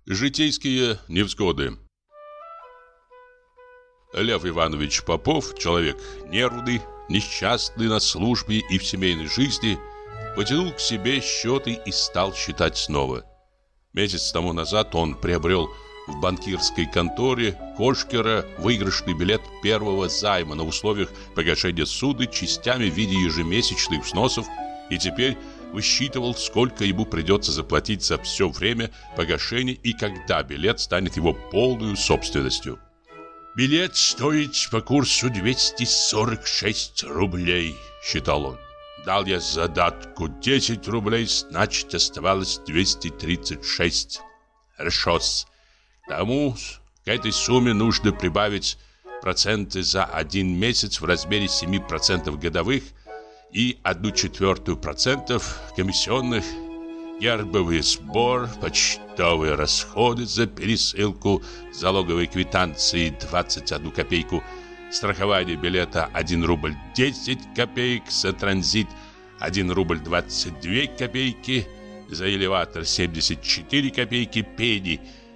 Житейские невзгоды. Лев Иванович Попов, человек нервный, несчастный на службе и в семейной жизни, потянул к себе счеты и стал считать снова. Месяц тому назад он приобрел в банкирской конторе Кошкера выигрышный билет первого займа на условиях погашения суды частями в виде ежемесячных взносов и теперь высчитывал, сколько ему придется заплатить за все время погашения и когда билет станет его полной собственностью. «Билет стоит по курсу 246 рублей», — считал он. «Дал я задатку 10 рублей, значит, оставалось 236. Хорошо-с. К этой сумме нужно прибавить проценты за 1 месяц в размере 7% годовых и 1/4% комиссионных, гербовый сбор, почтовые расходы за пересылку, залоговые квитанции 21 копейку, страхование билета 1 рубль 10 копеек, за транзит 1 рубль 22 копейки, за элеватор 74 копейки, пени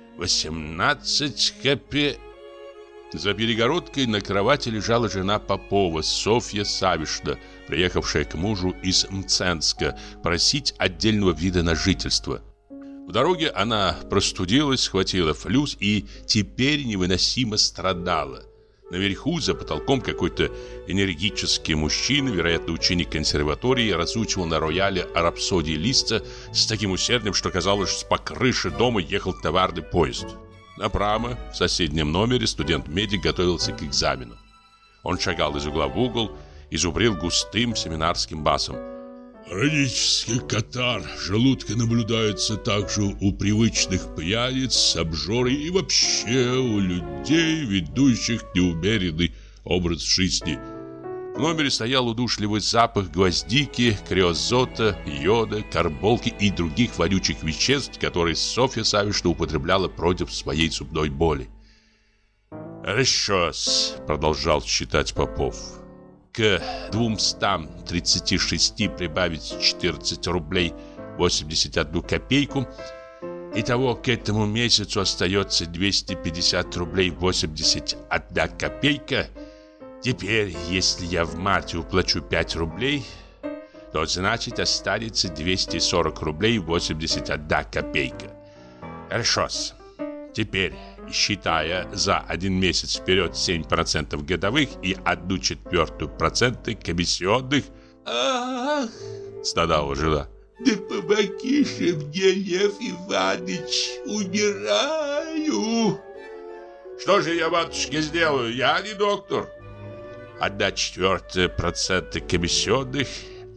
18 копеек. За перегородкой на кровати лежала жена Попова, Софья Савишна, приехавшая к мужу из Мценска просить отдельного вида на жительство. В дороге она простудилась, схватила флюс и теперь невыносимо страдала. Наверху, за потолком, какой-то энергический мужчина, вероятно, ученик консерватории, разучивал на рояле рапсодии Листа с таким усердием, что казалось, что по крыше дома ехал товарный поезд. Направо, в соседнем номере, студент-медик готовился к экзамену. Он шагал из угла в угол и зубрил густым семинарским басом. «Хронический катар желудка наблюдается также у привычных пьяниц, обжор и вообще у людей, ведущих неумеренный образ жизни». В номере стоял удушливый запах гвоздики, криозота, йода, карболки и других вонючих веществ, которые Софья Савишна употребляла против своей зубной боли. «Хорошо-с», — продолжал считать Попов. «К 236 прибавить 14 рублей 81 копейку. Итого к этому месяцу остается 250 рублей 81 копейка. Теперь, если я в марте уплачу 5 рублей, то значит останется 240 рублей 81 копейка. Хорошо-с. Теперь, считая за 1 месяц вперед 7% годовых и 1/4% комиссионных...» «Ах!» — страдала жена. «Да помоги же мне, Лев Иванович, умираю!» «Что же я, матушке, сделаю? Я не доктор». 1/4% комиссионных,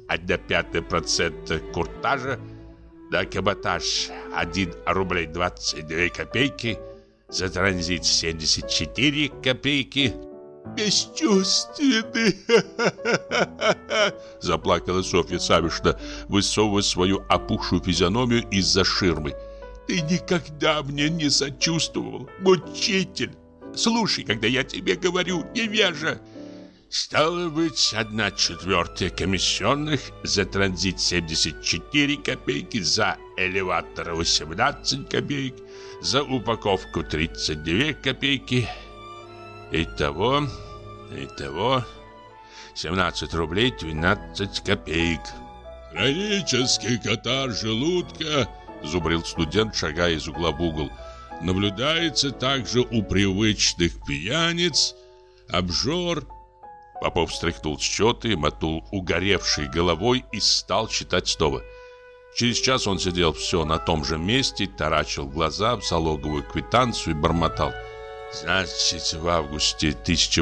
1/5% куртажа, на каботаж 1 рубль 22 копейки, за транзит 74 копейки. «Бесчувственный!» — заплакала Софья Савишна, высовывая свою опухшую физиономию из-за ширмы. «Ты никогда мне не сочувствовал, мучитель! Слушай, когда я тебе говорю, невежа!» «Стало быть, 1/4 комиссионных, за транзит 74 копейки, за элеватор 18 копеек, за упаковку 32 копейки. Итого 17 рублей 12 копеек». «Хронический катар желудка», — зубрил студент, шагая из угла в угол, «наблюдается также у привычных пьяниц, обжор». Попов встряхнул счеты, мотнул угоревшей головой и стал считать снова. Через час он сидел все на том же месте, таращил глаза в залоговую квитанцию и бормотал. «Значит, в августе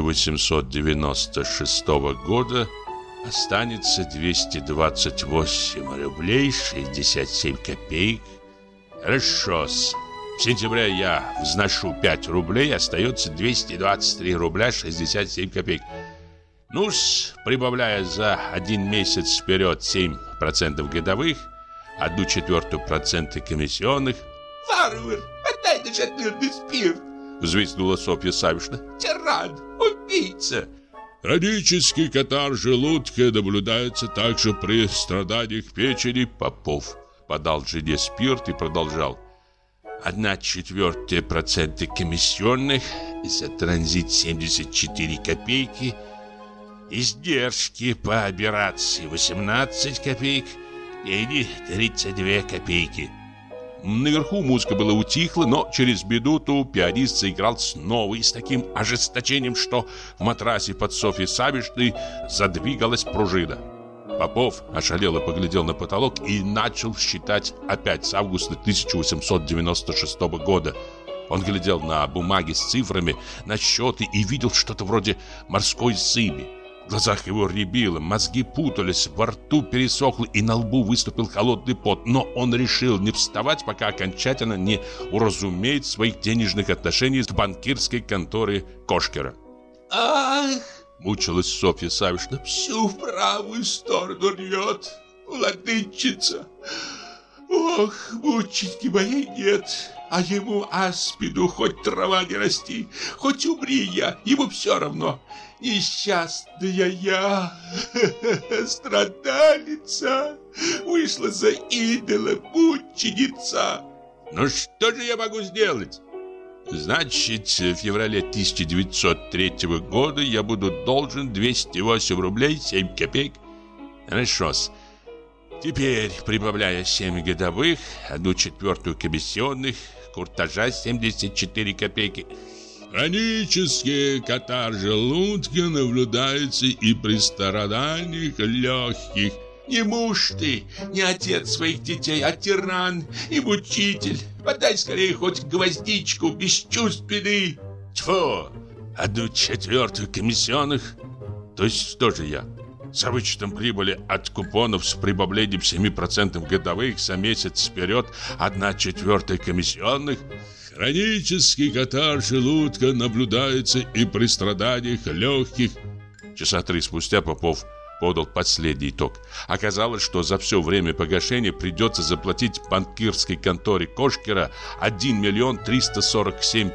1896 года останется 228 рублей 67 копеек. Хорошо-с. В сентябре я взношу 5 рублей, остается 223 рубля 67 копеек. Ну-с, прибавляя за 1 месяц вперед 7% годовых, 1/4% комиссионных». «Варвар, отдай нашатырный спирт!» — взвизгнула Софья Савишна. «Тиран, убийца!» «Хронический катар желудка наблюдается также при страданиях печени». Попов подал жене спирт и продолжал. 1/4% комиссионных, за транзит 74 копейки, издержки по операции 18 копеек, деньги 32 копейки. Наверху музыка была утихла, но через минуту пианист заиграл снова и с таким ожесточением, что в матрасе под Софьей Савишной задвигалась пружина. Попов ошалело поглядел на потолок и начал считать опять с августа 1896 года. Он глядел на бумаги с цифрами, на счеты и видел что-то вроде морской зыби. В глазах его рябило, мозги путались, во рту пересохло и на лбу выступил холодный пот. Но он решил не вставать, пока окончательно не уразумеет своих денежных отношений к банкирской конторе Кошкера. «Ах!» — мучилась Софья Савишна. «Всю в правую сторону рвет, владычица! Ох, мученьки моей нет, а ему аспиду хоть трава не расти, хоть умри я, ему все равно. Несчастная я, страдалица, вышла за идола, мученица!» «Ну что же я могу сделать? Значит, в феврале 1903 года я буду должен 208 рублей 7 копеек. Хорошо-с. Теперь, прибавляя 7 годовых, 1/4 комиссионных, куртажа 74 копейки. Хронический катар желудка наблюдается и при страданиях легких. Не муж ты, не отец своих детей, а тиран и мучитель. Подай скорее хоть гвоздичку, бесчувственный. Тьфу, 1/4 комиссионных. То есть что же я? За вычетом прибыли от купонов с прибавлением 7% годовых за месяц вперед 1/4 комиссионных. Хронический катар желудка наблюдается и при страданиях легких. Часа 3 спустя Попов подал последний итог. Оказалось, что за все время погашения придется заплатить банкирской конторе Кошкера 1 347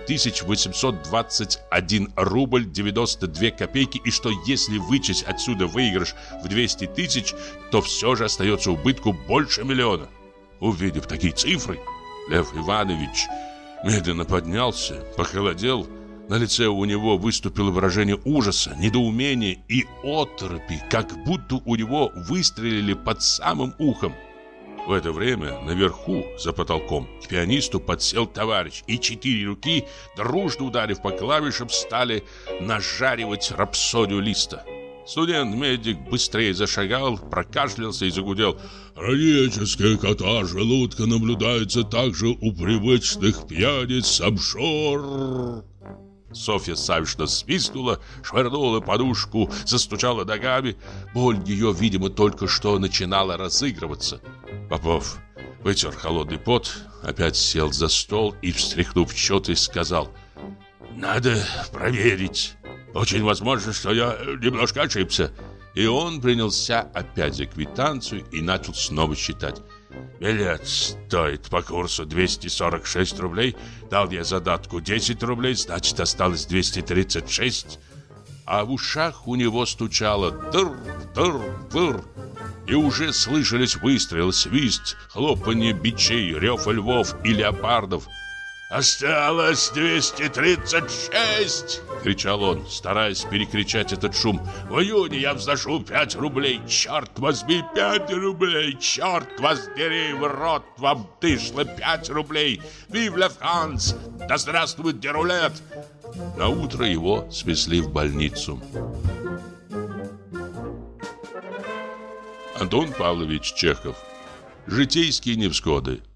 821 рубль 92 копейки, и что если вычесть отсюда выигрыш в 200 тысяч, то все же остается убытку больше миллиона. Увидев такие цифры, Лев Иванович медленно поднялся, похолодел. На лице у него выступило выражение ужаса, недоумения и оторопи, как будто у него выстрелили под самым ухом. В это время наверху, за потолком, к пианисту подсел товарищ, и 4 руки, дружно ударив по клавишам, стали нажаривать рапсодию Листа. Студент-медик быстрее зашагал, прокашлялся и загудел: «Хронический катар желудка наблюдается также у привычных пьяниц, обжор». Софья Савишна свистнула, швырнула подушку, застучала ногами. Боль ее, видимо, только что начинала разыгрываться. Попов вытер холодный пот, опять сел за стол и, встряхнув счеты, сказал: «Надо проверить. Очень возможно, что я немножко ошибся». И он принялся опять за квитанцию и начал снова считать. «Билет стоит по курсу 246 рублей. Дал я задатку 10 рублей, значит, осталось 236». А в ушах у него стучало дыр-дыр-дыр. И уже слышались выстрелы, свист, хлопанье бичей, рев львов и леопардов. «Осталось 236!» — кричал он, стараясь перекричать этот шум. «В июне я взношу 5 рублей! Черт возьми, 5 рублей! Черт воздери, в рот вам дышло 5 рублей! Вив ля Франс! Да здравствует дерулет!» Наутро его свезли в больницу. Антон Павлович Чехов. Житейские невзгоды.